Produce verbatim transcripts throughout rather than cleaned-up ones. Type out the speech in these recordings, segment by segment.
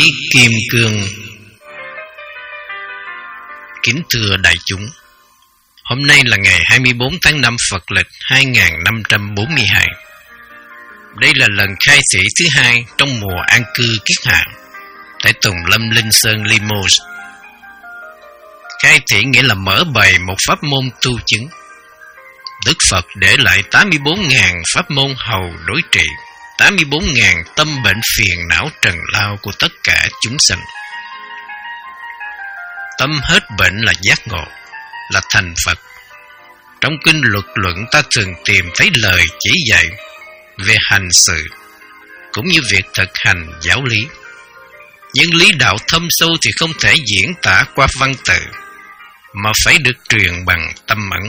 kim cương. Kính thưa đại chúng, hôm nay là ngày hai mươi bốn tháng năm Phật lịch hai nghìn năm trăm bốn mươi hai. Đây là lần khai thị thứ hai trong mùa an cư kiết hạ tại Tùng Lâm Linh Sơn Limos. Khai thị nghĩa là mở bày một pháp môn tu chứng. Đức Phật để lại tám mươi bốn nghìn pháp môn hầu đối trị tám mươi bốn nghìn tâm bệnh phiền não trần lao của tất cả chúng sanh. Tâm hết bệnh là giác ngộ, là thành Phật. Trong kinh luật luận ta thường tìm thấy lời chỉ dạy về hành sự, cũng như việc thực hành giáo lý. Nhưng lý đạo thâm sâu thì không thể diễn tả qua văn tự, mà phải được truyền bằng tâm ấn.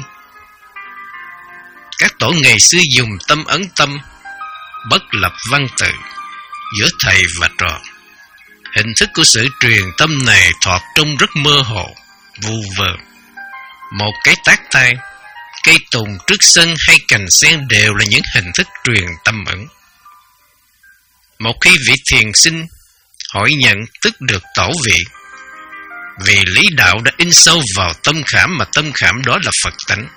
Các tổ ngày xưa dùng tâm ấn tâm, bất lập văn tự giữa thầy và trò. Hình thức của sự truyền tâm này thoạt trông rất mơ hồ, vu vơ. Một cái tác tay, cây tùng trước sân hay cành sen đều là những hình thức truyền tâm ấn. Một khi vị thiền sinh hỏi nhận tức được tổ vị, vì lý đạo đã in sâu vào tâm khảm, mà tâm khảm đó là Phật tánh.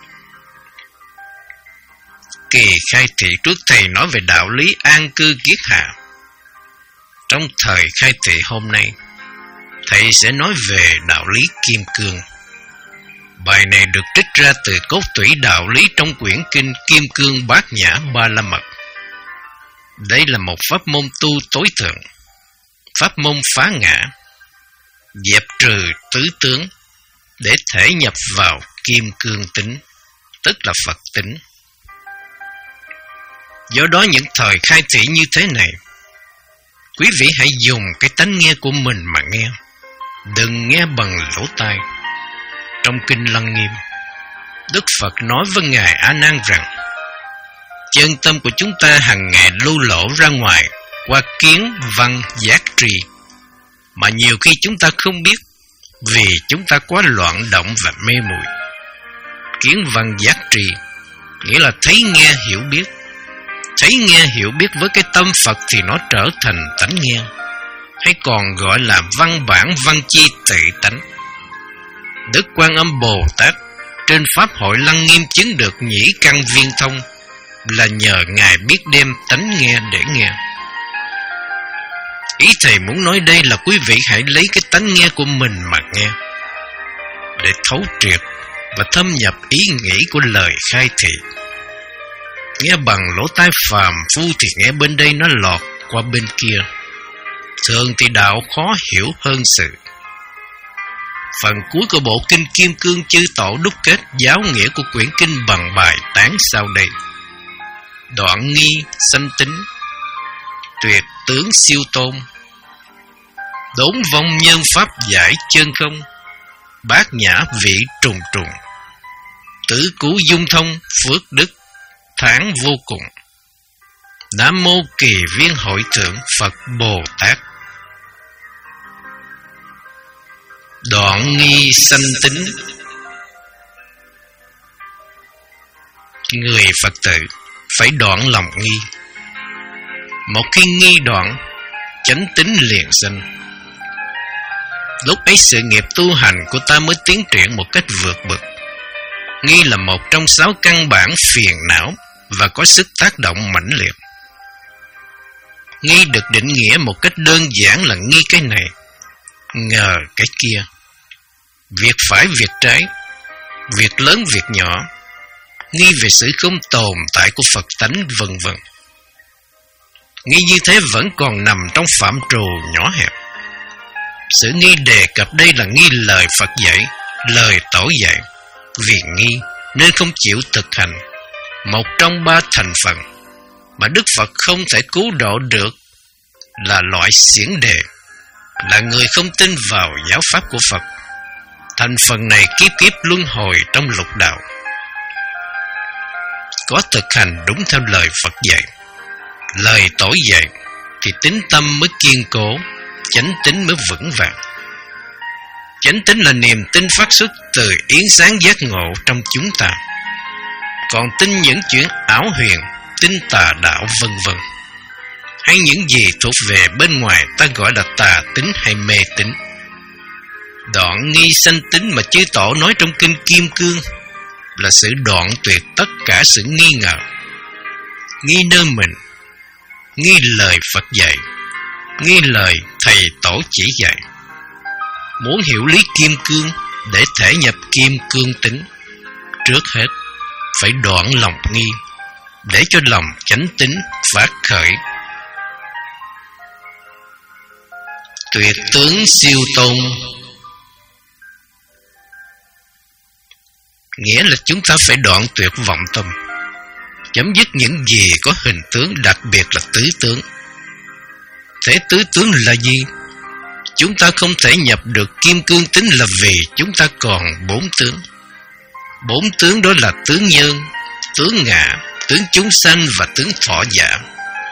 Kỳ khai thị trước thầy nói về đạo lý an cư kiết hạ. Trong thời khai thị hôm nay, thầy sẽ nói về đạo lý kim cương. Bài này được trích ra từ cốt tủy đạo lý trong quyển kinh Kim Cương Bát Nhã Ba La Mật. Đây là một pháp môn tu tối thượng, pháp môn phá ngã, dẹp trừ tứ tướng để thể nhập vào kim cương tính, tức là Phật tính. Do đó những thời khai thị như thế này, quý vị hãy dùng cái tánh nghe của mình mà nghe, đừng nghe bằng lỗ tai. Trong kinh Lăng Nghiêm, Đức Phật nói với Ngài A Nan rằng, chân tâm của chúng ta hàng ngày lưu lộ ra ngoài qua kiến văn giác tri, mà nhiều khi chúng ta không biết, vì chúng ta quá loạn động và mê muội. Kiến văn giác tri nghĩa là thấy nghe hiểu biết. Thấy nghe hiểu biết với cái tâm Phật thì nó trở thành tánh nghe, hay còn gọi là văn bản văn chi tự tánh. Đức Quan Âm Bồ Tát trên Pháp hội Lăng Nghiêm chứng được nhĩ căn viên thông là nhờ Ngài biết đem tánh nghe để nghe. Ý thầy muốn nói đây là quý vị hãy lấy cái tánh nghe của mình mà nghe, để thấu triệt và thâm nhập ý nghĩ của lời khai thị. Nghe bằng lỗ tai phàm phu thì nghe bên đây nó lọt qua bên kia. Thường thì đạo khó hiểu hơn sự. Phần cuối của bộ kinh Kim Cương chư tổ đúc kết giáo nghĩa của quyển kinh bằng bài tán sau đây: đoạn nghi sanh tính, tuyệt tướng siêu tôn, đốn vong nhân pháp giải chân không, bát nhã vị trùng trùng, tứ cú dung thông phước đức tháng vô cùng. Nam mô Kỳ Viên Hội Thượng Phật Bồ Tát. Đoạn nghi sanh tính. Người Phật tử phải đoạn lòng nghi. Một khi nghi đoạn, chánh tính liền sanh. Lúc ấy sự nghiệp tu hành của ta mới tiến triển một cách vượt bậc. Nghi là một trong sáu căn bản phiền não và có sức tác động mãnh liệt. Nghi được định nghĩa một cách đơn giản là nghi cái này, ngờ cái kia, việc phải việc trái, việc lớn việc nhỏ, nghi về sự không tồn tại của Phật tánh, vân vân. Nghi như thế vẫn còn nằm trong phạm trù nhỏ hẹp. Sự nghi đề cập đây là nghi lời Phật dạy, lời tổ dạy. Vì nghi nên không chịu thực hành một trong ba thành phần mà Đức Phật không thể cứu độ được, là loại xiển đề, là người không tin vào giáo pháp của Phật. Thành phần này kiếp kiếp luân hồi trong lục đạo. Có thực hành đúng theo lời Phật dạy, lời tổ dạy, thì tín tâm mới kiên cố, chánh tín mới vững vàng. Chánh tín là niềm tin phát xuất từ yến sáng giác ngộ trong chúng ta. Còn tin những chuyện ảo huyền, tin tà đạo vân vân hay những gì thuộc về bên ngoài ta gọi là tà tính hay mê tín. Đoạn nghi sanh tính mà chư tổ nói trong kinh Kim Cương là sự đoạn tuyệt tất cả sự nghi ngờ, nghi nơi mình, nghi lời Phật dạy, nghi lời thầy tổ chỉ dạy. Muốn hiểu lý Kim Cương để thể nhập Kim Cương tính, trước hết phải đoạn lòng nghi, để cho lòng chánh tính phát khởi. Tuyệt tướng siêu tôn nghĩa là chúng ta phải đoạn tuyệt vọng tâm, chấm dứt những gì có hình tướng, đặc biệt là tứ tướng. Thế tứ tướng là gì? Chúng ta không thể nhập được Kim Cương tính là vì chúng ta còn bốn tướng. Bốn tướng đó là tướng nhân, tướng ngã, tướng chúng sanh và tướng thọ giả.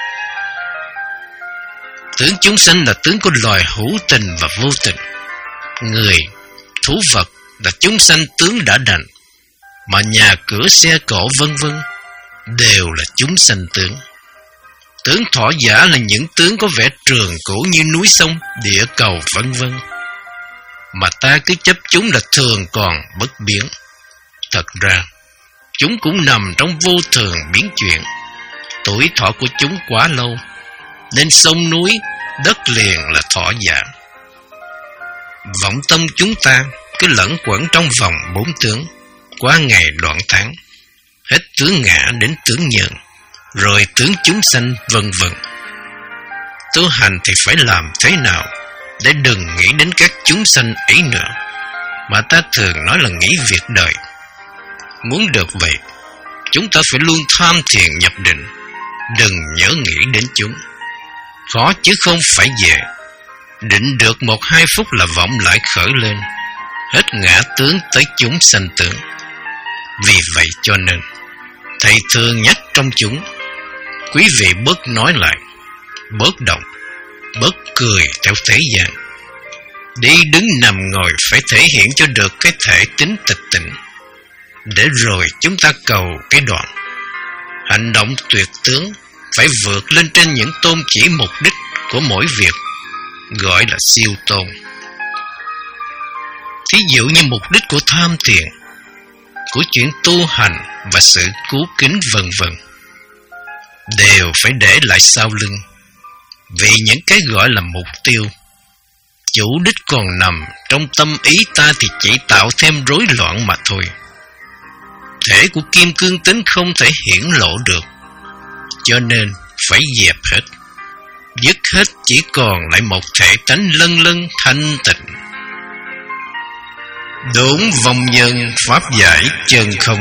Tướng chúng sanh là tướng của loài hữu tình và vô tình. Người, thú vật là chúng sanh tướng đã đành, mà nhà cửa xe cộ vân vân đều là chúng sanh tướng. Tướng thọ giả là những tướng có vẻ trường cũ như núi sông, địa cầu vân vân, mà ta cứ chấp chúng là thường còn bất biến. Thật ra chúng cũng nằm trong vô thường biến chuyển. Tuổi thọ của chúng quá lâu, nên sông núi, đất liền là thọ giả. Vọng tâm chúng ta cứ lẫn quẩn trong vòng bốn tướng, qua ngày đoạn tháng, hết tướng ngã đến tướng nhân, rồi tướng chúng sanh vân vân. Tu hành thì phải làm thế nào để đừng nghĩ đến các chúng sanh ấy nữa, mà ta thường nói là nghĩ việc đời. Muốn được vậy, chúng ta phải luôn tham thiền nhập định, đừng nhớ nghĩ đến chúng. Khó chứ không phải dễ. Định được một hai phút là vọng lại khởi lên, hết ngã tướng tới chúng sanh tướng. Vì vậy cho nên thầy thường nhắc trong chúng, quý vị bớt nói lại, bớt động, bớt cười theo thế gian. Đi đứng nằm ngồi phải thể hiện cho được cái thể tính tịch tỉnh, để rồi chúng ta cầu cái đoạn. Hành động tuyệt tướng phải vượt lên trên những tôn chỉ mục đích của mỗi việc, gọi là siêu tôn. Thí dụ như mục đích của tham thiền, của chuyện tu hành và sự cứu kính vân vân, đều phải để lại sau lưng, vì những cái gọi là mục tiêu. Chủ đích còn nằm trong tâm ý ta thì chỉ tạo thêm rối loạn mà thôi. Thể của kim cương tính không thể hiển lộ được, cho nên phải dẹp hết, dứt hết, chỉ còn lại một thể tánh lân lân thanh tịnh. Đốn vong nhân pháp giải chân không.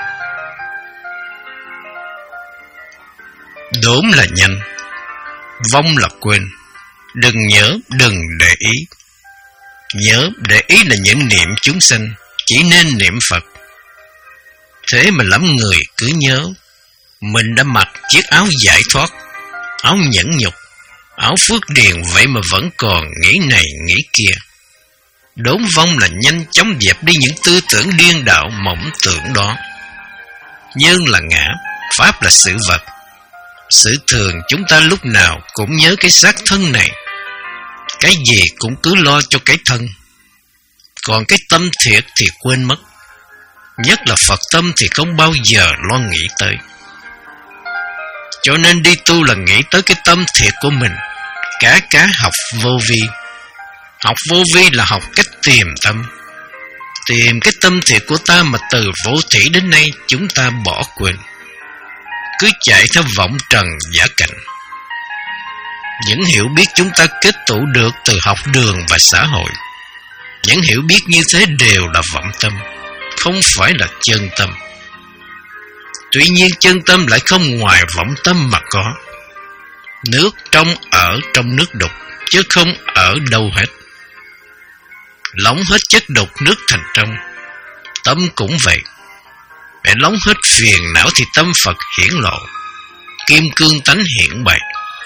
Đốn là nhanh, vong là quên. Đừng nhớ, đừng để ý. Nhớ, để ý là những niệm chúng sanh, chỉ nên niệm Phật. Thế mà lắm người cứ nhớ mình đã mặc chiếc áo giải thoát, áo nhẫn nhục, áo phước điền, vậy mà vẫn còn nghĩ này nghĩ kia. Đốn vong là nhanh chóng dẹp đi những tư tưởng điên đạo mộng tưởng đó. Nhân là ngã, pháp là sự vật. Sự thường chúng ta lúc nào cũng nhớ cái xác thân này, cái gì cũng cứ lo cho cái thân, còn cái tâm thiệt thì quên mất. Nhất là Phật tâm thì không bao giờ lo nghĩ tới. Cho nên đi tu là nghĩ tới cái tâm thiệt của mình. Cá cá học vô vi. Học vô vi là học cách tìm tâm, tìm cái tâm thiệt của ta mà từ vô thủy đến nay chúng ta bỏ quên, cứ chạy theo vọng trần giả cảnh. Những hiểu biết chúng ta kết tụ được từ học đường và xã hội, những hiểu biết như thế đều là vọng tâm, không phải là chân tâm. Tuy nhiên chân tâm lại không ngoài vọng tâm mà có. Nước trong ở trong nước đục, chứ không ở đâu hết. Lóng hết chất đục nước thành trong. Tâm cũng vậy. Để lóng hết phiền não thì tâm Phật hiển lộ, kim cương tánh hiển bày.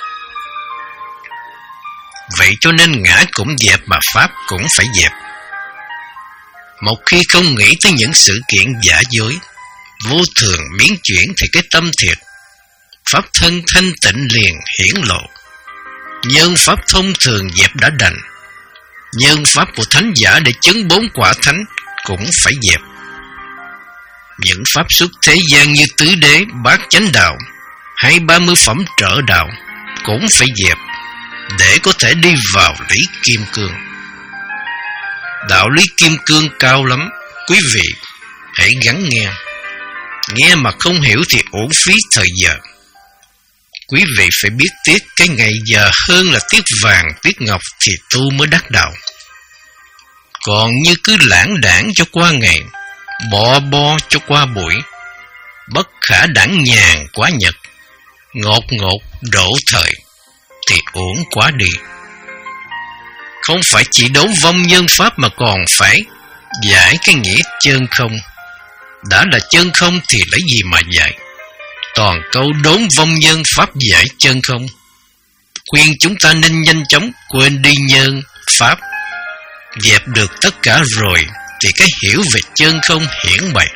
Vậy cho nên ngã cũng dẹp mà pháp cũng phải dẹp. Một khi không nghĩ tới những sự kiện giả dối, vô thường biến chuyển thì cái tâm thiệt, pháp thân thanh tịnh liền hiển lộ. Nhân pháp thông thường dẹp đã đành, nhân pháp của thánh giả để chứng bốn quả thánh cũng phải dẹp. Những pháp xuất thế gian như tứ đế, bát chánh đạo hay ba mươi phẩm trợ đạo cũng phải dẹp để có thể đi vào lý kim cương. Đạo lý kim cương cao lắm, quý vị hãy gắng nghe. Nghe mà không hiểu thì uổng phí thời giờ. Quý vị phải biết tiếc cái ngày giờ hơn là tiếc vàng tiếc ngọc thì tu mới đắc đạo. Còn như cứ lãng đãng cho qua ngày, bọ bo cho qua buổi, bất khả đãng nhàn quá nhật, ngột ngột đổ thời thì uổng quá đi. Không phải chỉ đốn vong nhân pháp mà còn phải giải cái nghĩa chân không. Đã là chân không thì lấy gì mà giải? Toàn câu đốn vong nhân pháp giải chân không. Khuyên chúng ta nên nhanh chóng quên đi nhân pháp. Dẹp được tất cả rồi thì cái hiểu về chân không hiển bày.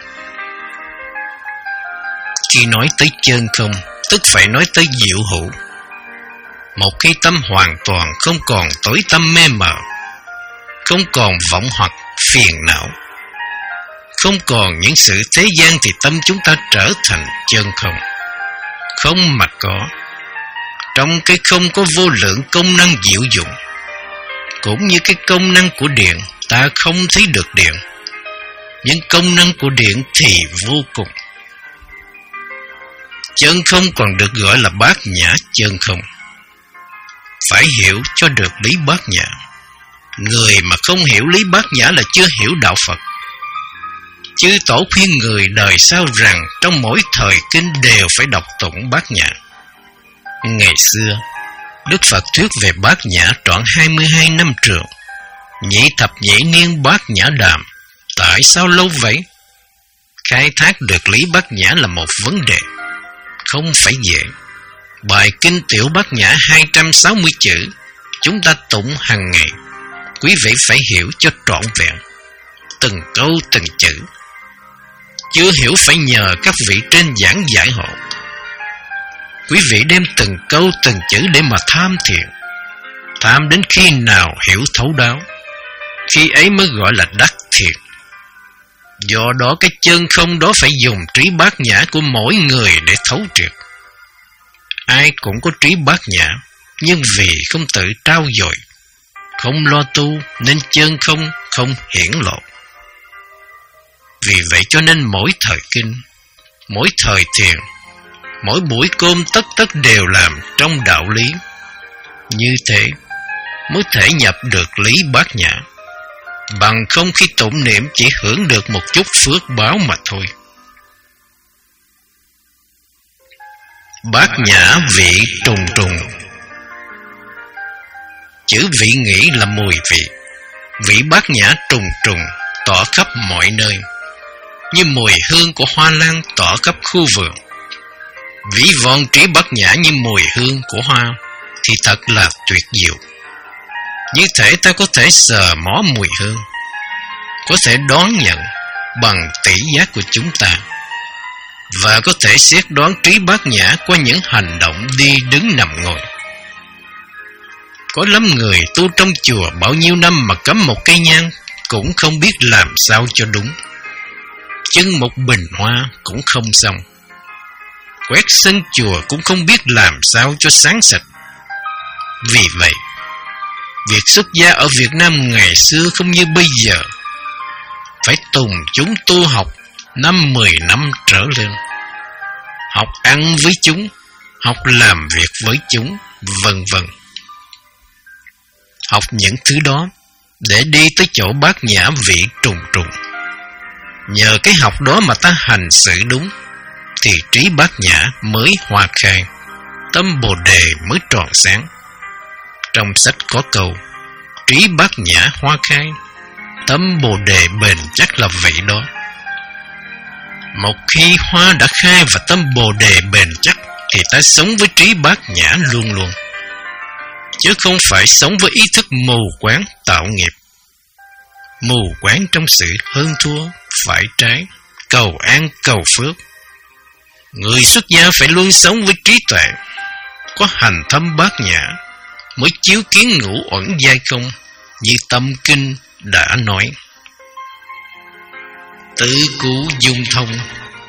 Khi nói tới chân không, tức phải nói tới diệu hữu. Một cái tâm hoàn toàn không còn tối tăm mê mờ, không còn vọng hoặc phiền não, không còn những sự thế gian thì tâm chúng ta trở thành chân không. Không mà có. Trong cái không có vô lượng công năng diệu dụng. Cũng như cái công năng của điện, ta không thấy được điện, nhưng công năng của điện thì vô cùng. Chân không còn được gọi là bát nhã chân không. Phải hiểu cho được lý bát nhã. Người mà không hiểu lý bát nhã là chưa hiểu đạo Phật. Chư tổ khuyên người đời sau rằng trong mỗi thời kinh đều phải đọc tụng bát nhã. Ngày xưa, Đức Phật thuyết về bát nhã trọn hai mươi hai năm trường. Nhị thập nhị niên bát nhã đàm. Tại sao lâu vậy? Khai thác được lý bát nhã là một vấn đề, không phải dễ. Bài kinh tiểu bát nhã hai trăm sáu mươi chữ, chúng ta tụng hàng ngày. Quý vị phải hiểu cho trọn vẹn, từng câu từng chữ. Chưa hiểu phải nhờ các vị trên giảng giải hộ. Quý vị đem từng câu từng chữ để mà tham thiền. Tham đến khi nào hiểu thấu đáo, khi ấy mới gọi là đắc thiền. Do đó cái chân không đó phải dùng trí bát nhã của mỗi người để thấu triệt. Ai cũng có trí bát nhã, nhưng vì không tự trao dồi, không lo tu nên chân không không hiển lộ. Vì vậy cho nên mỗi thời kinh, mỗi thời thiền, mỗi buổi cơm tất tất đều làm trong đạo lý. Như thế mới thể nhập được lý bát nhã. Bằng không khi tụng niệm chỉ hưởng được một chút phước báo mà thôi. Bát nhã vị trùng trùng. Chữ vị nghĩ là mùi vị. Vị bát nhã trùng trùng tỏa khắp mọi nơi, như mùi hương của hoa lan tỏa khắp khu vườn. Vĩ vọng trí bát nhã như mùi hương của hoa thì thật là tuyệt diệu. Như thể ta có thể sờ mó mùi hương, có thể đón nhận bằng tỷ giác của chúng ta, và có thể xét đoán trí bát nhã qua những hành động đi đứng nằm ngồi. Có lắm người tu trong chùa bao nhiêu năm mà cắm một cây nhang cũng không biết làm sao cho đúng, chưng một bình hoa cũng không xong, quét sân chùa cũng không biết làm sao cho sáng sạch. Vì vậy, việc xuất gia ở Việt Nam ngày xưa không như bây giờ. Phải tùng chúng tu học năm mười năm trở lên, học ăn với chúng, học làm việc với chúng, vân vân. Học những thứ đó để đi tới chỗ bát nhã vị trùng trùng. Nhờ cái học đó mà ta hành xử đúng, thì trí bát nhã mới hoa khai, tâm bồ đề mới tròn sáng. Trong sách có câu, trí bát nhã hoa khai, tâm bồ đề bền chắc là vậy đó. Một khi hoa đã khai và tâm bồ đề bền chắc, thì ta sống với trí bát nhã luôn luôn, chứ không phải sống với ý thức mù quáng tạo nghiệp. Mù quáng trong sự hơn thua, phải trái, cầu an cầu phước. Người xuất gia phải luôn sống với trí tuệ, có hành thâm bát nhã, mới chiếu kiến ngũ uẩn giai công, như Tâm Kinh đã nói. Tứ Cú Dung Thông.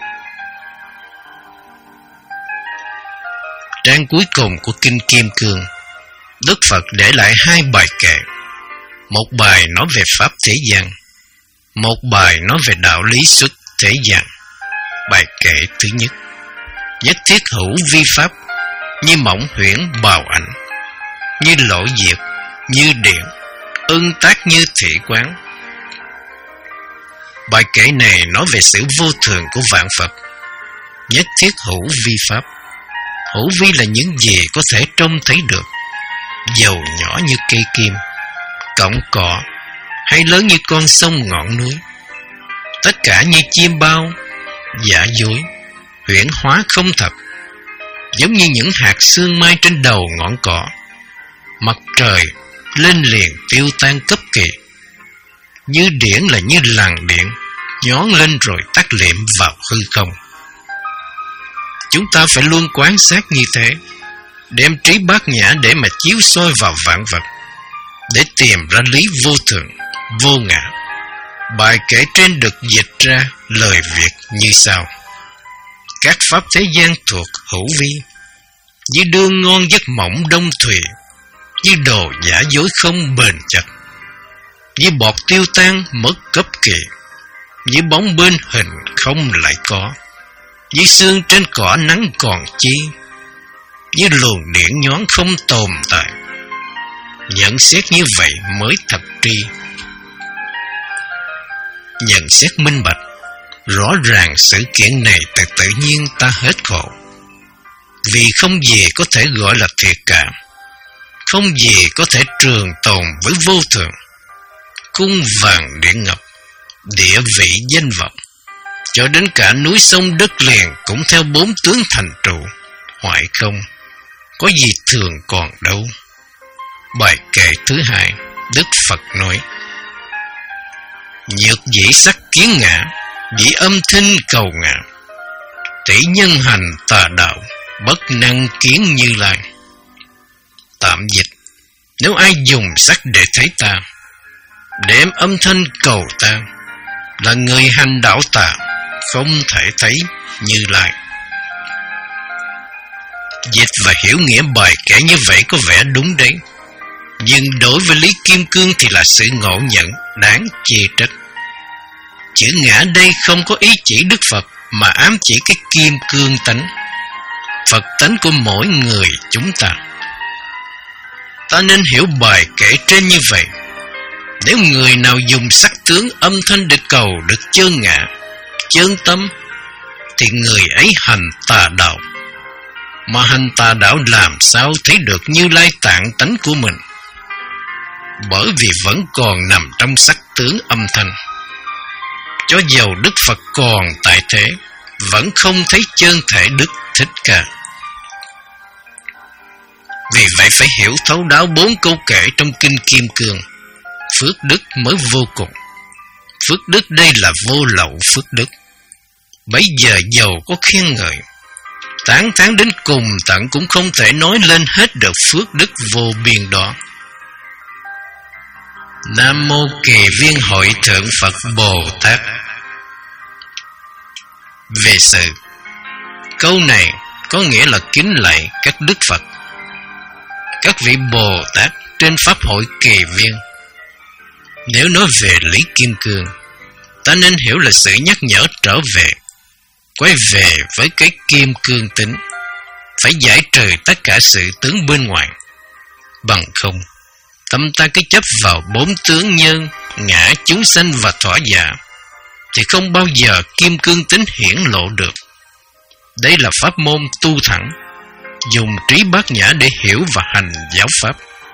Trang cuối cùng của Kinh Kim Cương, Đức Phật để lại hai bài kệ. Một bài nói về Pháp thế gian, một bài nói về đạo lý xuất thế gian. Bài kệ thứ nhất: nhất thiết hữu vi pháp, như mộng huyễn bào ảnh, như lộ diệt, như điện, ưng tác như thị quán. Bài kệ này nói về sự vô thường của vạn Phật. Nhất thiết hữu vi pháp. Hữu vi là những gì có thể trông thấy được, dầu nhỏ như cây kim, cọng cỏ, hay lớn như con sông ngọn núi. Tất cả như chim bao, giả dối, huyễn hóa không thật, giống như những hạt sương mai trên đầu ngọn cỏ. Mặt trời lên liền tiêu tan cấp kỳ. Như điển là như làn điện, nhón lên rồi tắt liệm vào hư không. Chúng ta phải luôn quan sát như thế, đem trí bát nhã để mà chiếu soi vào vạn vật, để tìm ra lý vô thường, vô ngã. Bài kể trên được dịch ra lời Việt như sau: các pháp thế gian thuộc hữu vi, như đương ngon giấc mộng đông thùy, như đồ giả dối không bền chặt, như bọt tiêu tan mất cấp kỳ, như bóng bên hình không lại có, như sương trên cỏ nắng còn chi, như luồng điện nhón không tồn tại. Nhận xét như vậy mới thật tri. Nhận xét minh bạch, rõ ràng sự kiện này từ tự nhiên ta hết khổ. Vì không gì có thể gọi là thiệt cả, không gì có thể trường tồn với vô thường. Cung vàng điện ngập, địa vị danh vọng, cho đến cả núi sông đất liền cũng theo bốn tướng thành trụ, hoại không, có gì thường còn đâu. Bài kệ thứ hai, Đức Phật nói: nhược dĩ sắc kiến ngã, dĩ âm thanh cầu ngã, tỷ nhân hành tà đạo, bất năng kiến Như Lai. Tạm dịch: nếu ai dùng sắc để thấy ta, đem âm thanh cầu ta, là người hành đạo tà, không thể thấy Như Lai. Dịch và hiểu nghĩa bài kể như vậy có vẻ đúng đấy, nhưng đối với Lý Kim Cương thì là sự ngộ nhận đáng chê trách. Chữ ngã đây không có ý chỉ Đức Phật, mà ám chỉ cái kim cương tánh, Phật tánh của mỗi người chúng ta. Ta nên hiểu bài kể trên như vậy: nếu người nào dùng sắc tướng âm thanh để cầu được chơn ngã, chơn tâm, thì người ấy hành tà đạo. Mà hành tà đạo làm sao thấy được Như Lai tạng tánh của mình? Bởi vì vẫn còn nằm trong sắc tướng âm thanh. Cho dầu Đức Phật còn tại thế, vẫn không thấy chân thể Đức Thích Ca. Vì vậy phải hiểu thấu đáo bốn câu kệ trong Kinh Kim Cương. Phước đức mới vô cùng. Phước đức đây là vô lậu phước đức. Bấy giờ dầu có khen ngợi, tán thán đến cùng tận cũng không thể nói lên hết được phước đức vô biên đó. Nam Mô Kỳ Viên Hội Thượng Phật Bồ Tát. Về sự, câu này có nghĩa là kính lạy các Đức Phật, các vị Bồ Tát trên Pháp hội Kỳ Viên. Nếu nói về Lý Kim Cương, ta nên hiểu là sự nhắc nhở trở về, quay về với cái kim cương tính, phải giải trừ tất cả sự tướng bên ngoài. Bằng không, tâm ta cứ chấp vào bốn tướng nhân, ngã, chúng sanh và thỏa dạ, thì không bao giờ kim cương tính hiển lộ được. Đây là pháp môn tu thẳng, dùng trí bát nhã để hiểu và hành giáo pháp.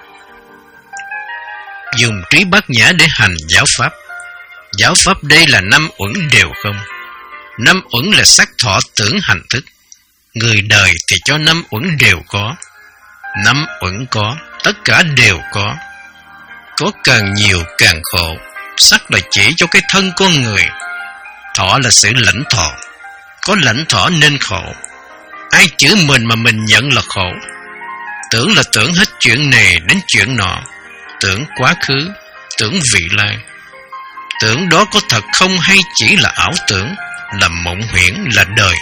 Dùng trí bát nhã để hành giáo pháp. Giáo pháp đây là năm uẩn đều không. Năm uẩn là sắc thọ tưởng hành thức. Người đời thì cho năm uẩn đều có. Năm uẩn có, tất cả đều có. Có càng nhiều càng khổ. Sắc là chỉ cho cái thân con người. Thọ là sự lãnh thọ. Có lãnh thọ nên khổ. Ai chửi mình mà mình nhận là khổ. Tưởng là tưởng hết chuyện này đến chuyện nọ. Tưởng quá khứ, tưởng vị lai. Tưởng đó có thật không hay chỉ là ảo tưởng, là mộng huyễn, là đời.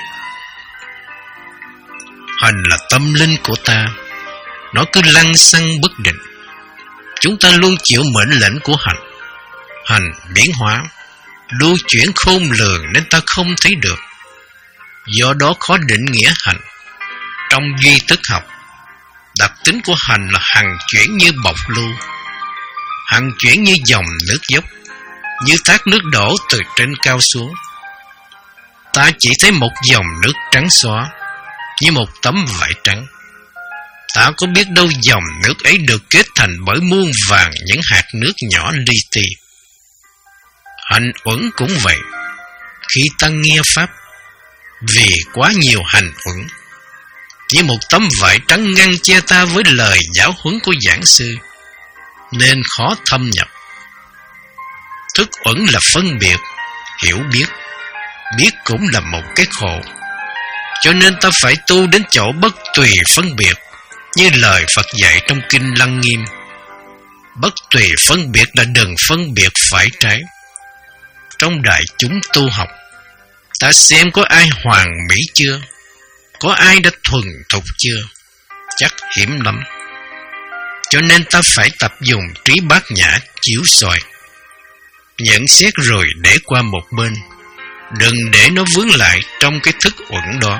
Hành là tâm linh của ta. Nó cứ lăng xăng bất định. Chúng ta luôn chịu mệnh lệnh của hành. Hành biến hóa, lưu chuyển khôn lường nên ta không thấy được. Do đó khó định nghĩa hành. Trong duy thức học, đặc tính của hành là hằng chuyển như bọc lưu, hằng chuyển như dòng nước dốc, như thác nước đổ từ trên cao xuống. Ta chỉ thấy một dòng nước trắng xóa, như một tấm vải trắng. Ta có biết đâu dòng nước ấy được kết thành bởi muôn vàng những hạt nước nhỏ li ti. Hành uẩn cũng vậy. Khi ta nghe Pháp, vì quá nhiều hành uẩn, như một tấm vải trắng ngăn che ta với lời giáo huấn của giảng sư, nên khó thâm nhập. Thức uẩn là phân biệt, hiểu biết. Biết cũng là một cái khổ. Cho nên ta phải tu đến chỗ bất tùy phân biệt, như lời Phật dạy trong Kinh Lăng Nghiêm. Bất tùy phân biệt là đừng phân biệt phải trái. Trong đại chúng tu học, ta xem có ai hoàn mỹ chưa? Có ai đã thuần thục chưa? Chắc hiếm lắm. Cho nên ta phải tập dùng trí bát nhã chiếu soi, nhận xét rồi để qua một bên. Đừng để nó vướng lại trong cái thức uẩn đó.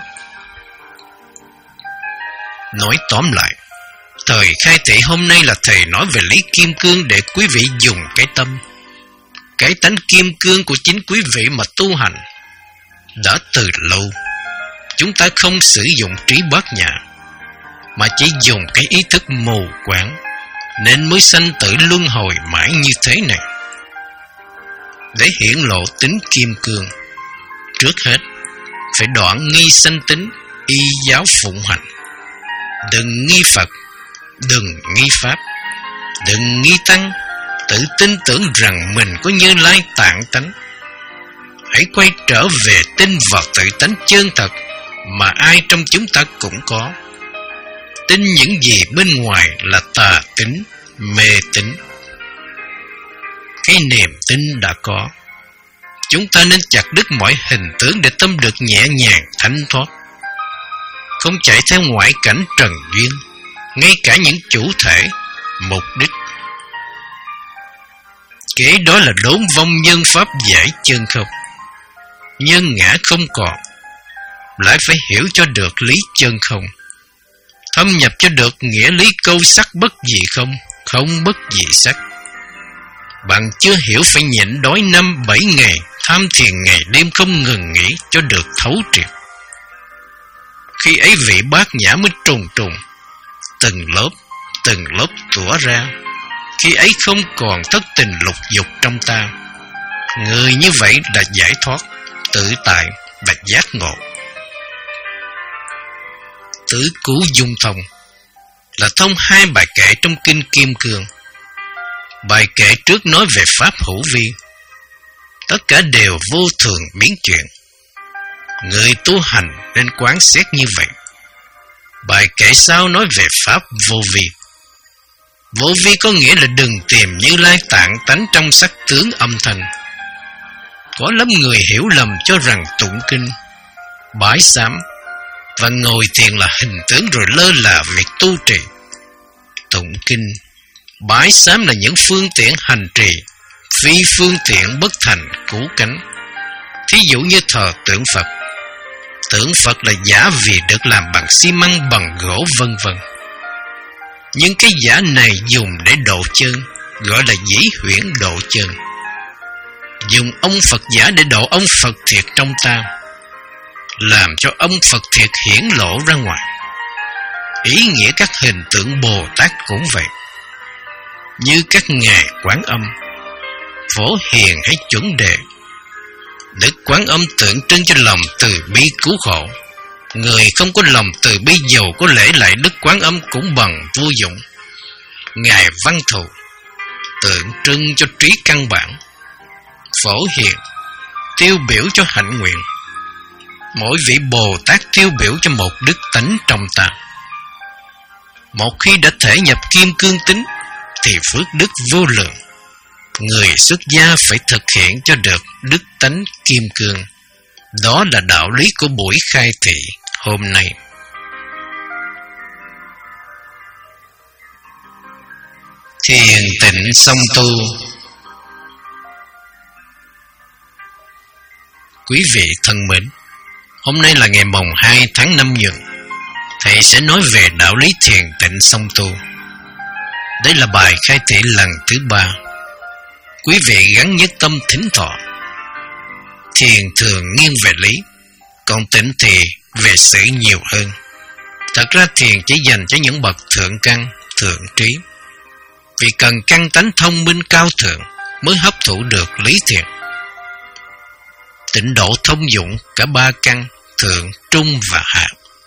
Nói tóm lại, thời khai thị hôm nay là thầy nói về lý kim cương để quý vị dùng cái tâm, cái tánh kim cương của chính quý vị mà tu hành. Đã từ lâu, chúng ta không sử dụng trí bát nhã, mà chỉ dùng cái ý thức mù quáng, nên mới sanh tử luân hồi mãi như thế này. Để hiển lộ tính kim cương, trước hết phải đoạn nghi sanh tính y giáo phụng hành. Đừng nghi Phật, đừng nghi Pháp, đừng nghi Tăng, tự tin tưởng rằng mình có Như Lai tạng tánh. Hãy quay trở về tin vào tự tánh chân thật mà ai trong chúng ta cũng có. Tin những gì bên ngoài là tà tính, mê tín. Cái niềm tin đã có, chúng ta nên chặt đứt mọi hình tướng để tâm được nhẹ nhàng thanh thoát, không chạy theo ngoại cảnh trần duyên, ngay cả những chủ thể, mục đích. Kế đó là đốn vong nhân pháp giải chân không. Nhân ngã không còn, lại phải hiểu cho được lý chân không, thâm nhập cho được nghĩa lý câu sắc bất dị không, không bất dị sắc. Bạn chưa hiểu phải nhịn đói năm bảy ngày, tham thiền ngày đêm không ngừng nghỉ cho được thấu triệt. Khi ấy vị bát nhã mới trùng trùng, từng lớp, từng lớp tủa ra. Khi ấy không còn thất tình lục dục trong ta. Người như vậy là giải thoát, tự tại và giác ngộ. Tứ Cú Dung Thông là thông hai bài kệ trong Kinh Kim Cương. Bài kệ trước nói về Pháp hữu vi, tất cả đều vô thường biến chuyển. Người tu hành nên quán xét như vậy. Bài kệ sau nói về Pháp vô vi. Vô vi có nghĩa là đừng tìm Như Lai tạng tánh trong sắc tướng âm thanh. Có lắm người hiểu lầm cho rằng tụng kinh, bái sám và ngồi thiền là hình tướng rồi lơ là việc tu trì. Tụng kinh, bái sám là những phương tiện hành trì, phi phương tiện bất thành cứu cánh. Thí dụ như thờ tượng Phật. Tượng Phật là giả vì được làm bằng xi măng, bằng gỗ vân vân. Nhưng cái giả này dùng để độ chân, gọi là dĩ huyễn độ chân. Dùng ông Phật giả để độ ông Phật thiệt trong ta, làm cho ông Phật thiệt hiển lộ ra ngoài. Ý nghĩa các hình tượng Bồ Tát cũng vậy. Như các ngài Quán Âm, Phổ Hiền hay Chuẩn Đề. Đức Quán Âm tượng trưng cho lòng từ bi cứu khổ. Người không có lòng từ bi dầu có lễ lại Đức Quán Âm cũng bằng vô dụng. Ngài Văn Thù tượng trưng cho trí căn bản. Phổ Hiền tiêu biểu cho hạnh nguyện. mỗi vị Bồ Tát tiêu biểu cho một đức tánh trong ta. Một khi đã thể nhập kim cương tính thì phước đức vô lượng. Người xuất gia phải thực hiện cho được đức tánh kim cương. Đó là đạo lý của buổi khai thị hôm nay. Thiền tịnh song tu. Quý vị thân mến, hôm nay là ngày mồng hai tháng năm nhuận. Thầy sẽ nói về đạo lý thiền tịnh song tu. Đây là bài khai thị lần thứ ba. Quý vị gắng nhất tâm thính thọ. Thiền thường nghiêng về lý, còn tịnh thì về sự nhiều hơn. Thật ra thiền chỉ dành cho những bậc thượng căn, thượng trí. Vì cần căn tánh thông minh cao thượng mới hấp thụ được lý thiền. Tịnh độ thông dụng cả ba căn, thượng, trung và hạ.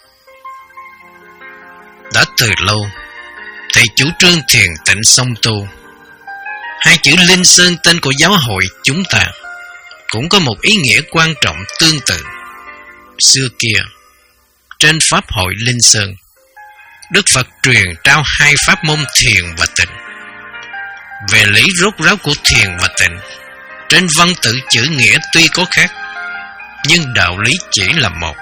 Đã từ lâu, thầy chủ trương thiền tịnh song tu. Hai chữ Linh Sơn tên của giáo hội chúng ta cũng có một ý nghĩa quan trọng tương tự. Xưa kia, trên Pháp hội Linh Sơn, Đức Phật truyền trao hai pháp môn thiền và tịnh. Về lý rốt ráo của thiền và tịnh, trên văn tự chữ nghĩa tuy có khác, nhưng đạo lý chỉ là một.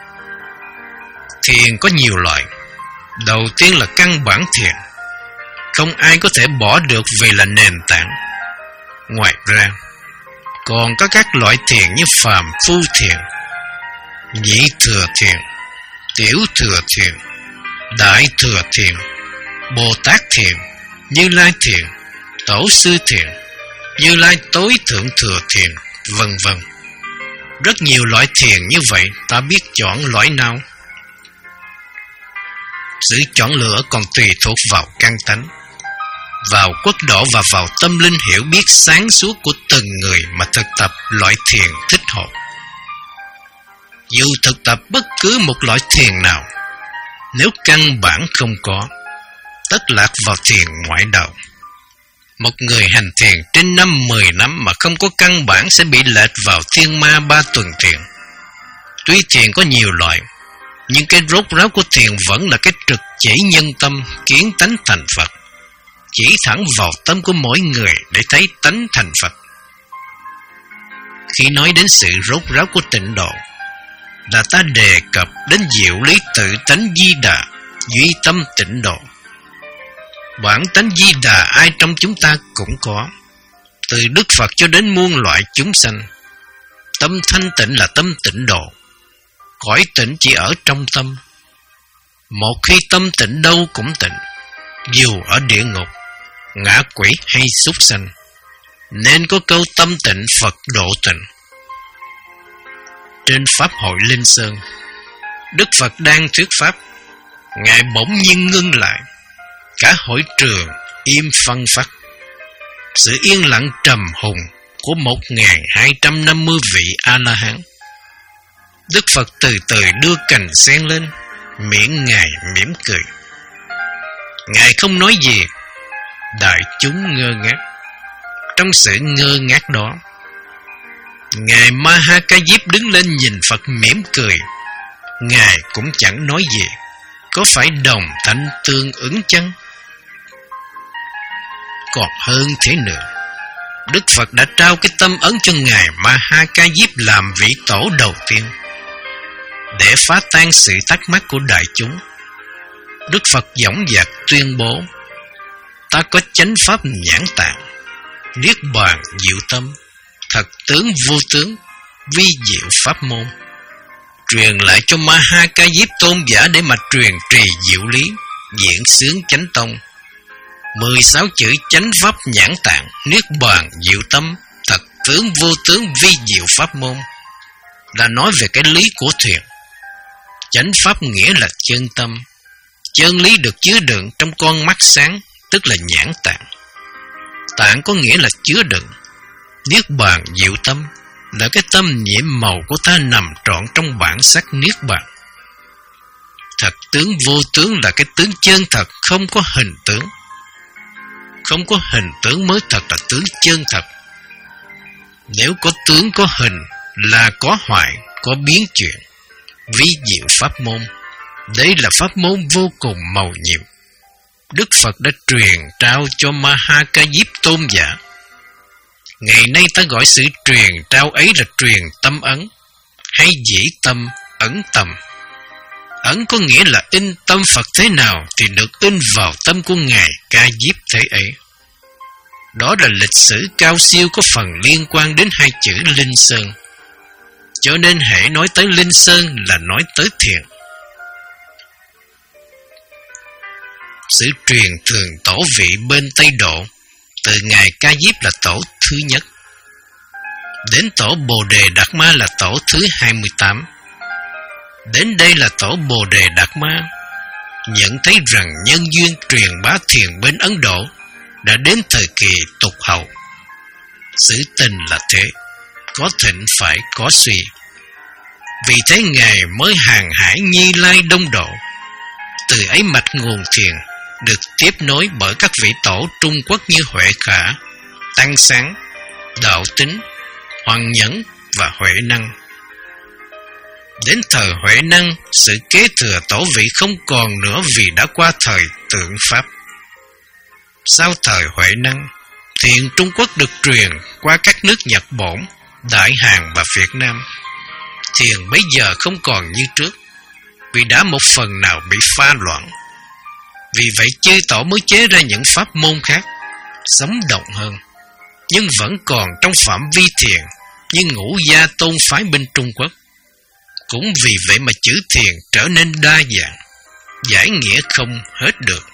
Thiền có nhiều loại. Đầu tiên là căn bản thiền, không ai có thể bỏ được vì là nền tảng. Ngoài ra, còn có các loại thiền như phàm phu thiền, nhị thừa thiền, tiểu thừa thiền, đại thừa thiền, Bồ Tát thiền, Như Lai thiền, Tổ sư thiền, Như Lai tối thượng thừa thiền, vân vân. Rất nhiều loại thiền như vậy, ta biết chọn loại nào? Sự chọn lựa còn tùy thuộc vào căn tánh, vào quốc độ và vào tâm linh hiểu biết sáng suốt của từng người mà thực tập loại thiền thích hợp. Dù thực tập bất cứ một loại thiền nào, nếu căn bản không có, tất lạc vào thiền ngoại đạo. Một người hành thiền trên năm mười năm mà không có căn bản sẽ bị lệch vào thiên ma ba tuần thiền. Tuy thiền có nhiều loại, nhưng cái rốt ráo của thiền vẫn là cái trực chỉ nhân tâm, kiến tánh thành Phật. Chỉ thẳng vào tâm của mỗi người để thấy tánh thành Phật. Khi nói đến sự rốt ráo của tịnh độ, là ta đề cập đến diệu lý tự tánh Di Đà, duy tâm tịnh độ. Bản tánh Di Đà ai trong chúng ta cũng có, từ Đức Phật cho đến muôn loại chúng sanh. Tâm thanh tịnh là tâm tịnh độ. Cõi tịnh chỉ ở trong tâm. Một khi tâm tịnh đâu cũng tịnh, dù ở địa ngục, ngạ quỷ hay súc sanh. Nên có câu tâm tịnh Phật độ tịnh. Trên Pháp hội Linh Sơn, Đức Phật đang thuyết Pháp, Ngài bỗng nhiên ngưng lại. Cả hội trường im phăng phắc. Sự yên lặng trầm hùng của một nghìn hai trăm năm mươi vị A-la-hán. Đức Phật từ từ đưa cành sen lên, miệng Ngài mỉm cười. Ngài không nói gì, đại chúng ngơ ngác. Trong sự ngơ ngác đó, Ngài Ma-ha-ca-diếp đứng lên nhìn Phật mỉm cười. Ngài cũng chẳng nói gì. Có phải đồng thanh tương ứng chăng? Còn hơn thế nữa, Đức Phật đã trao cái tâm ấn cho Ngài Ma-ha-ca-diếp làm vị tổ đầu tiên. Để phá tan sự thắc mắc của đại chúng, Đức Phật dõng dạc tuyên bố: Ta có chánh pháp nhãn tạng, niết bàn diệu tâm, thật tướng vô tướng, vi diệu pháp môn. Truyền lại cho Ma-ha-ca-diếp tôn giả để mà truyền trì diệu lý, diễn xướng chánh tông. Mười sáu chữ chánh pháp nhãn tạng, niết bàn diệu tâm, thật tướng vô tướng, vi diệu pháp môn là nói về cái lý của thiền. Chánh pháp nghĩa là chân tâm. Chân lý được chứa đựng trong con mắt sáng, tức là nhãn tạng. Tạng có nghĩa là chứa đựng. Niết bàn diệu tâm là cái tâm nhiễm màu của ta nằm trọn trong bản sắc niết bàn. Thật tướng vô tướng là cái tướng chân thật, không có hình tướng. Không có hình tướng mới thật là tướng chân thật. Nếu có tướng có hình là có hoại, có biến chuyển. ví diệu pháp môn. Đây là pháp môn vô cùng màu nhiệm. Đức Phật đã truyền trao cho Mahakayip tôn giả. Ngày nay ta gọi sự truyền trao ấy là truyền tâm ấn, hay dĩ tâm ấn tâm. Ấn có nghĩa là in tâm Phật thế nào thì được in vào tâm của Ngài Ca Diếp thế ấy. Đó là lịch sử cao siêu có phần liên quan đến hai chữ Linh Sơn. Cho nên hễ nói tới Linh Sơn là nói tới thiền. Sự truyền thường tổ vị bên Tây Độ, từ Ngài Ca Diếp là tổ thứ nhất, đến tổ Bồ Đề Đạt Ma là tổ thứ hai mươi tám. Đến đây là tổ Bồ Đề Đạt Ma nhận thấy rằng nhân duyên truyền bá thiền bên Ấn Độ đã đến thời kỳ tục hậu. Sự tình là thế, có thịnh phải có suy. Vì thế Ngài mới hàng hải Như Lai đông độ. Từ ấy mạch nguồn thiền được tiếp nối bởi các vị tổ Trung Quốc như Huệ Khả, Tăng Sáng, Đạo Tính, Hoàng Nhẫn và Huệ Năng. Đến thời Huệ Năng, sự kế thừa tổ vị không còn nữa vì đã qua thời tượng Pháp. Sau thời Huệ Năng, thiền Trung Quốc được truyền qua các nước Nhật Bổn, Đại Hàn và Việt Nam. Thiền bây giờ không còn như trước, vì đã một phần nào bị pha loạn. Vì vậy chư tổ mới chế ra những pháp môn khác, sống động hơn, nhưng vẫn còn trong phạm vi thiền như Ngũ Gia tôn phái bên Trung Quốc. Cũng vì vậy mà chữ thiền trở nên đa dạng, giải nghĩa không hết được.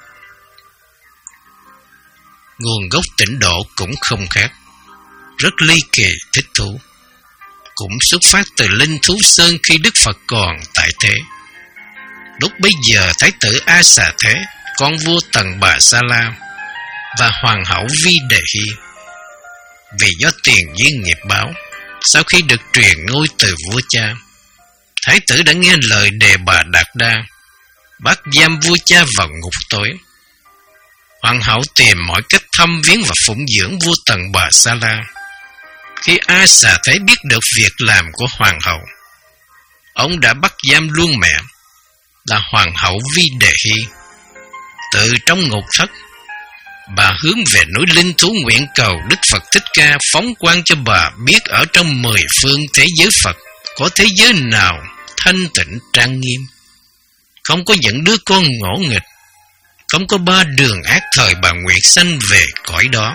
Nguồn gốc tịnh độ cũng không khác, rất ly kỳ thích thú. Cũng xuất phát từ Linh Thú Sơn khi Đức Phật còn tại thế. Lúc bấy giờ Thái tử A Xà Thế, con vua Tần Bà Sa La và Hoàng hậu Vi Đề Hy, vì do tiền duyên nghiệp báo, sau khi được truyền ngôi từ vua cha, Thái tử đã nghe lời Đề Bà Đạt Đa, bắt giam vua cha vào ngục tối. Hoàng hậu tìm mọi cách thăm viếng và phụng dưỡng vua Tần Bà Sa La. Khi A Xà Thế biết được việc làm của hoàng hậu, ông đã bắt giam luôn mẹ là Hoàng hậu Vi Đề Hy. Từ trong ngục thất, bà hướng về núi Linh Thú nguyện cầu Đức Phật Thích Ca phóng quang cho bà biết ở trong mười phương thế giới Phật có thế giới nào thanh tịnh trang nghiêm, không có những đứa con ngỗ nghịch, không có ba đường ác thời bà nguyện sanh về cõi đó.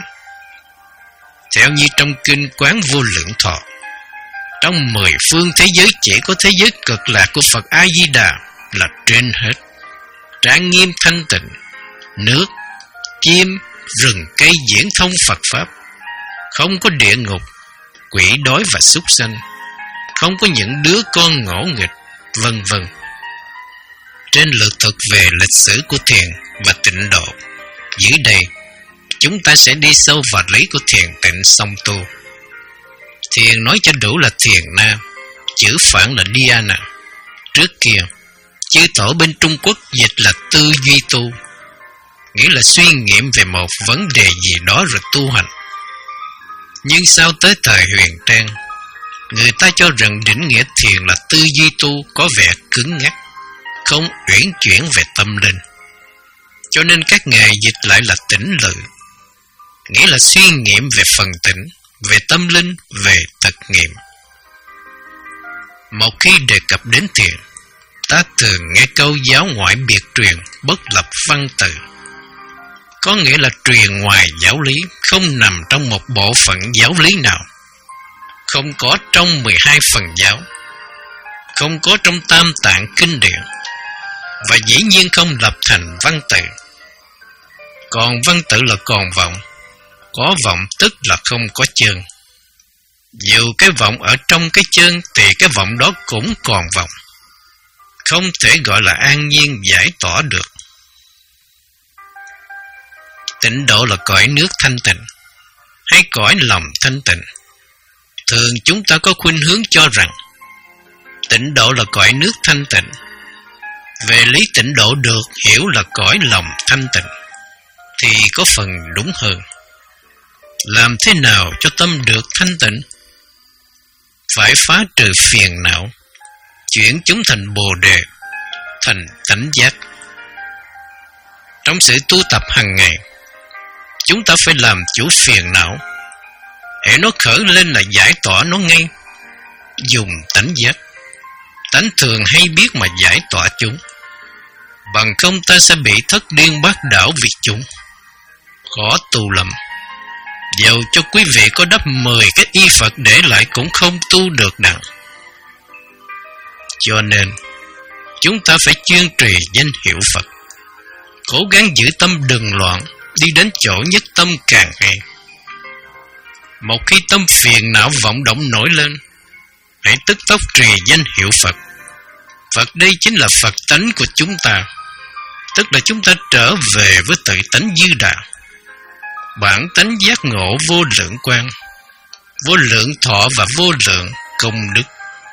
Theo như trong kinh Quán Vô Lượng Thọ, trong mười phương thế giới chỉ có thế giới cực lạc của Phật A Di Đà là trên hết, trang nghiêm thanh tịnh, nước, chim, rừng cây diễn thông Phật pháp, không có địa ngục, quỷ đói và súc sanh, không có những đứa con ngỗ nghịch, vân vân. Trên lược thực về lịch sử của thiền và tịnh độ, dưới đây chúng ta sẽ đi sâu vào lý của thiền tịnh song tu. Thiền nói cho đủ là thiền nam, chữ phản là dhyana. Trước kia, chư tổ bên Trung Quốc dịch là tư duy tu, nghĩa là suy nghiệm về một vấn đề gì đó rồi tu hành. Nhưng sau tới thời Huyền Trang, người ta cho rằng định nghĩa thiền là tư duy tu có vẻ cứng ngắc, không uyển chuyển về tâm linh. Cho nên các ngài dịch lại là tĩnh lự, nghĩa là suy nghiệm về phần tĩnh, về tâm linh, về thực nghiệm. Một khi đề cập đến thiền, ta thường nghe câu giáo ngoại biệt truyền bất lập văn tự, có nghĩa là truyền ngoài giáo lý, không nằm trong một bộ phận giáo lý nào, không có trong mười hai phần giáo, không có trong tam tạng kinh điển, và dĩ nhiên không lập thành văn tự. Còn văn tự là còn vọng, có vọng tức là không có chân. Dù cái vọng ở trong cái chân thì cái vọng đó cũng còn vọng, không thể gọi là an nhiên giải tỏa được. Tịnh độ là cõi nước thanh tịnh, hay cõi lòng thanh tịnh. Thường chúng ta có khuynh hướng cho rằng tịnh độ là cõi nước thanh tịnh. Về lý tịnh độ được hiểu là cõi lòng thanh tịnh thì có phần đúng hơn. Làm thế nào cho tâm được thanh tịnh? Phải phá trừ phiền não, chuyển chúng thành bồ đề, thành tánh giác. Trong sự tu tập hàng ngày, chúng ta phải làm chủ phiền não. Hễ nó khởi lên là giải tỏa nó ngay, dùng tánh giác. Tánh thường hay biết mà giải tỏa chúng, bằng không ta sẽ bị thất điên bát đảo vì chúng, khó tu lắm. Dầu cho quý vị có đắp mười cái y Phật để lại cũng không tu được nào. Cho nên chúng ta phải chuyên trì danh hiệu Phật, cố gắng giữ tâm đừng loạn, đi đến chỗ nhất tâm càng hay. Một khi tâm phiền não vọng động nổi lên, hãy tức tốc trì danh hiệu Phật. Phật đây chính là Phật tánh của chúng ta, tức là chúng ta trở về với tự tánh dư đà, bản tánh giác ngộ vô lượng quang, vô lượng thọ và vô lượng công đức.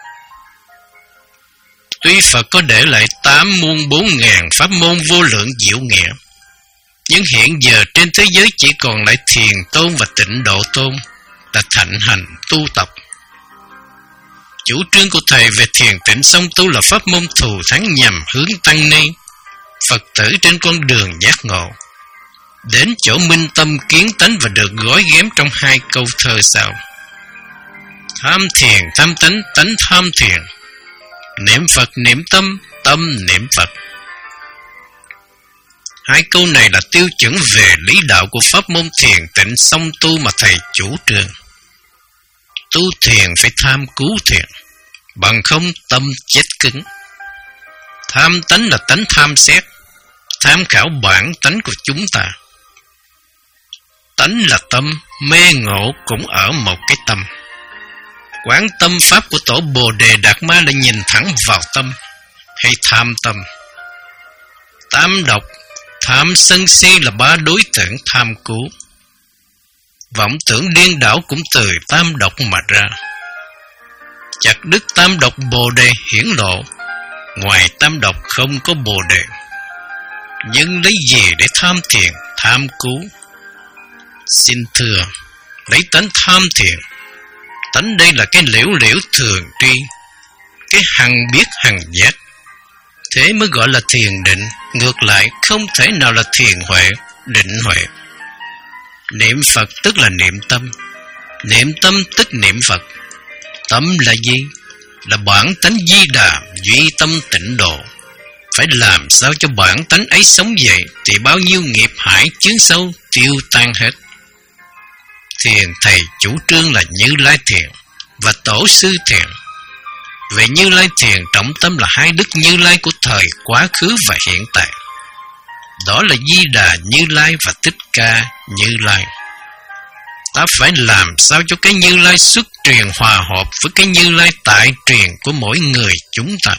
Tuy Phật có để lại tám muôn bốn ngàn pháp môn vô lượng diệu nghĩa, nhưng hiện giờ trên thế giới chỉ còn lại Thiền Tôn và Tịnh Độ Tôn là thạnh hành tu tập. Chủ trương của Thầy về thiền tịnh song tu là pháp môn thù thắng nhằm hướng tăng ni, Phật tử trên con đường giác ngộ, đến chỗ minh tâm kiến tánh, và được gói ghém trong hai câu thơ sau: tham thiền tham tánh, tánh tham thiền, niệm Phật niệm tâm, tâm niệm Phật. Hai câu này là tiêu chuẩn về lý đạo của pháp môn thiền tịnh song tu mà Thầy chủ trương. Tu thiền phải tham cứu thiền, bằng không tâm chết cứng. Tham tánh là tánh tham xét, tham khảo bản tánh của chúng ta. Tánh là tâm, mê ngộ cũng ở một cái tâm. Quán tâm pháp của tổ Bồ Đề Đạt Ma là nhìn thẳng vào tâm, hay tham tâm. Tam độc, tham sân si là ba đối tượng tham cứu. Vọng tưởng điên đảo cũng từ tam độc mà ra. Chặt đứt tam độc Bồ Đề hiển lộ, ngoài tam độc không có Bồ Đề. Nhưng lấy gì để tham thiền, tham cứu? Xin thưa, lấy tánh tham thiền. Tánh đây là cái liễu liễu thường tri, cái hằng biết hằng giác. Thế mới gọi là thiền định. Ngược lại không thể nào là thiền huệ, định huệ. Niệm Phật tức là niệm tâm, niệm tâm tức niệm Phật. Tâm là gì? Là bản tánh di đà, duy tâm tịnh độ. Phải làm sao cho bản tánh ấy sống dậy, thì bao nhiêu nghiệp hải chướng sâu tiêu tan hết. Thiền Thầy chủ trương là Như Lai Thiền và Tổ sư Thiền. Về Như Lai Thiền, trọng tâm là hai đức Như Lai của thời quá khứ và hiện tại. Đó là Di Đà Như Lai và Thích Ca Như Lai. Ta phải làm sao cho cái Như Lai xuất truyền hòa hợp với cái Như Lai tại truyền của mỗi người chúng ta.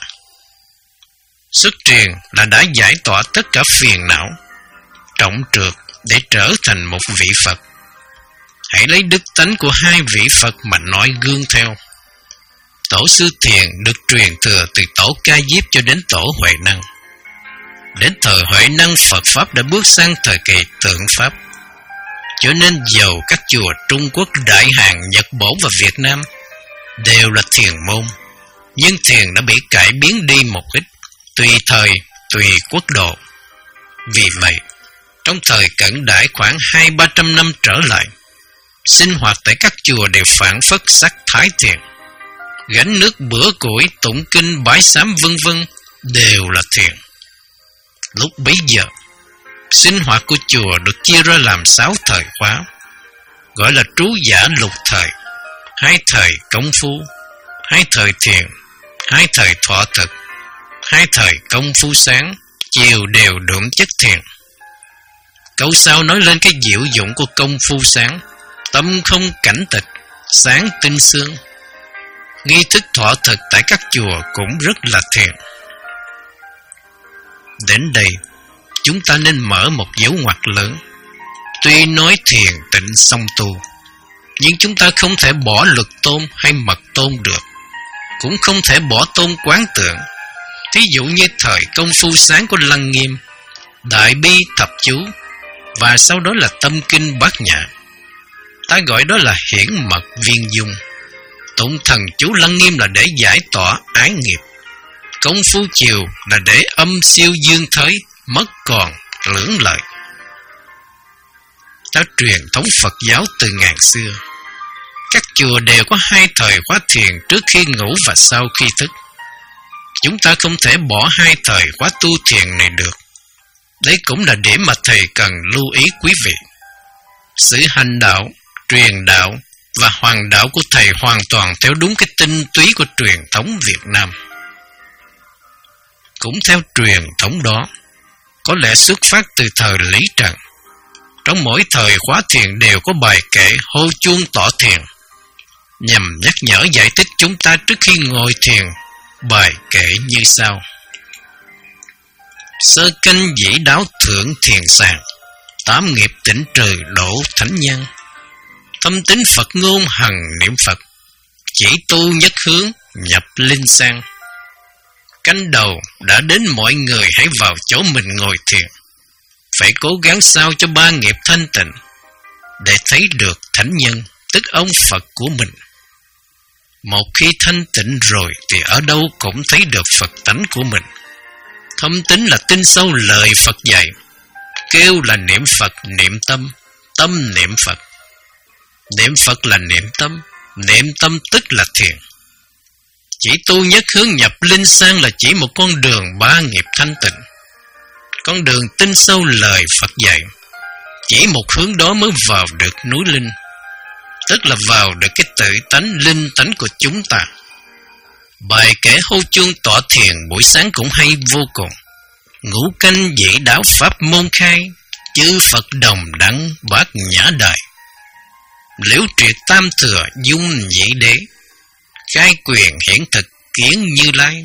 Xuất truyền là đã giải tỏa tất cả phiền não, trọng trược để trở thành một vị Phật. Hãy lấy đức tánh của hai vị Phật mà nói gương theo. Tổ sư Thiền được truyền thừa từ tổ Ca Diếp cho đến tổ Huệ Năng. Đến thời Huệ Năng, Phật Pháp đã bước sang thời kỳ tượng Pháp. Cho nên dầu các chùa Trung Quốc, Đại Hàn, Nhật Bản và Việt Nam đều là thiền môn, nhưng thiền đã bị cải biến đi một ít, tùy thời, tùy quốc độ. Vì vậy, trong thời cận đại khoảng hai ba trăm năm trở lại, sinh hoạt tại các chùa đều phản phất sắc thái thiền. Gánh nước bữa củi, tụng kinh, bái sám vân vân đều là thiền. Lúc bấy giờ, sinh hoạt của chùa được chia ra làm sáu thời khóa, gọi là trú giả lục thời, hai thời công phu, hai thời thiền, hai thời thọ thực, hai thời công phu sáng, chiều đều đượm chất thiền. Câu sau nói lên cái diệu dụng của công phu sáng: tâm không cảnh tịch, sáng tinh sương. Nghi thức thọ thực tại các chùa cũng rất là thiền. Đến đây, chúng ta nên mở một dấu ngoặc lớn. Tuy nói thiền tịnh song tu, nhưng chúng ta không thể bỏ luật tôn hay mật tôn được, cũng không thể bỏ tôn quán tượng. Thí dụ như thời công phu sáng của Lăng Nghiêm, Đại Bi Thập Chú, và sau đó là Tâm Kinh Bát Nhã. Ta gọi đó là hiển mật viên dung. Tụng thần chú Lăng Nghiêm là để giải tỏa ái nghiệp, Công phu chiều là để âm siêu dương thới, mất còn lưỡng lợi. Theo truyền thống Phật giáo từ ngàn xưa, các chùa đều có hai thời khóa thiền trước khi ngủ và sau khi thức. Chúng ta không thể bỏ hai thời khóa tu thiền này được. Đây cũng là điểm mà thầy cần lưu ý quý vị. Sự hành đạo, truyền đạo và hoàng đạo của thầy hoàn toàn theo đúng cái tinh túy của truyền thống Việt Nam. Cũng theo truyền thống đó, có lẽ xuất phát từ thời Lý Trần. Trong mỗi thời khóa thiền đều có bài kệ hô chuông tỏ thiền, nhằm nhắc nhở giải thích chúng ta trước khi ngồi thiền. Bài kệ như sau: sơ canh dĩ đáo thượng thiền sàng, tám nghiệp tỉnh trừ độ thánh nhân. Tâm tính Phật ngôn hằng niệm Phật, chỉ tu nhất hướng nhập linh sang. Canh đầu đã đến, mọi người hãy vào chỗ mình ngồi thiền. Phải cố gắng sao cho ba nghiệp thanh tịnh, để thấy được thánh nhân, tức ông Phật của mình. Một khi thanh tịnh rồi thì ở đâu cũng thấy được Phật tánh của mình. Thâm tính là tin sâu lời Phật dạy. Kêu là niệm Phật niệm tâm, tâm niệm Phật. Niệm Phật là niệm tâm, niệm tâm tức là thiền. Chỉ tu nhất hướng nhập linh sang là chỉ một con đường ba nghiệp thanh tịnh. Con đường tin sâu lời Phật dạy, chỉ một hướng đó mới vào được núi linh, tức là vào được cái tự tánh linh tánh của chúng ta. Bài kể hô chuông tọa thiền buổi sáng cũng hay vô cùng. Ngũ canh dĩ đáo pháp môn khai, chư Phật đồng đẳng bát nhã đời. Liễu triệt tam thừa dung nhị đế, khai quyền hiển thực kiến Như Lai.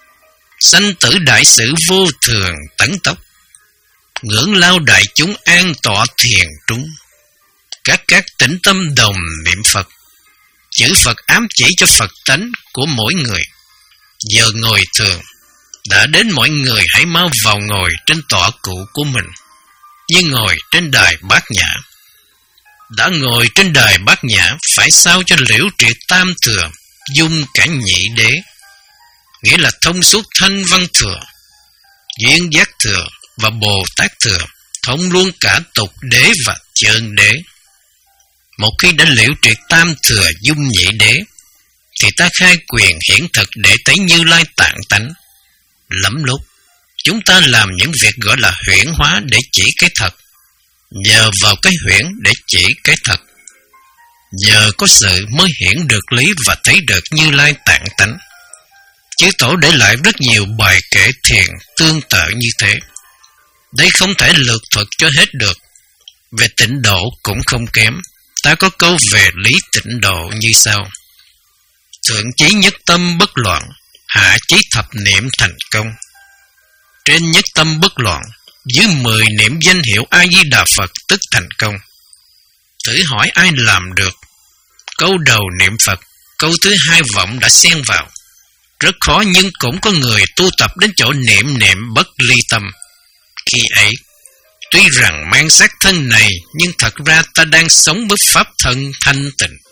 Sanh tử đại sự vô thường tấn tốc, ngưỡng lao đại chúng an tọa thiền trung. Các các tĩnh tâm đồng niệm Phật, chữ Phật ám chỉ cho Phật tánh của mỗi người. Giờ ngồi thường đã đến, mọi người hãy mau vào ngồi trên tọa cụ của mình, như ngồi trên đài bát nhã. Đã ngồi trên đài bát nhã, phải sao cho liễu triệt tam thừa, dung cả nhị đế, nghĩa là thông suốt thanh văn thừa, duyên giác thừa và Bồ Tát thừa, thông luôn cả tục đế và chân đế. Một khi đã liễu triệt tam thừa dung nhị đế, thì ta khai quyền hiển thực để thấy Như Lai tạng tánh. Lắm lúc chúng ta làm những việc gọi là huyễn hóa để chỉ cái thật, nhờ vào cái huyễn để chỉ cái thật. Nhờ có sự mới hiển được lý và thấy được Như Lai tạng tánh. Chư Tổ để lại rất nhiều bài kệ thiền tương tự như thế. Đây không thể lược thuật cho hết được. Về tịnh độ cũng không kém. Ta có câu về lý tịnh độ như sau: thượng chí nhất tâm bất loạn, hạ chí thập niệm thành công. Trên nhất tâm bất loạn, dưới mười niệm danh hiệu A-di-đà Phật tức thành công. Thử hỏi ai làm được? Câu đầu niệm Phật, câu thứ hai vọng đã xen vào. Rất khó, nhưng cũng có người tu tập đến chỗ niệm niệm bất ly tâm. Khi ấy, tuy rằng mang xác thân này, nhưng thật ra ta đang sống với pháp thân thanh tịnh.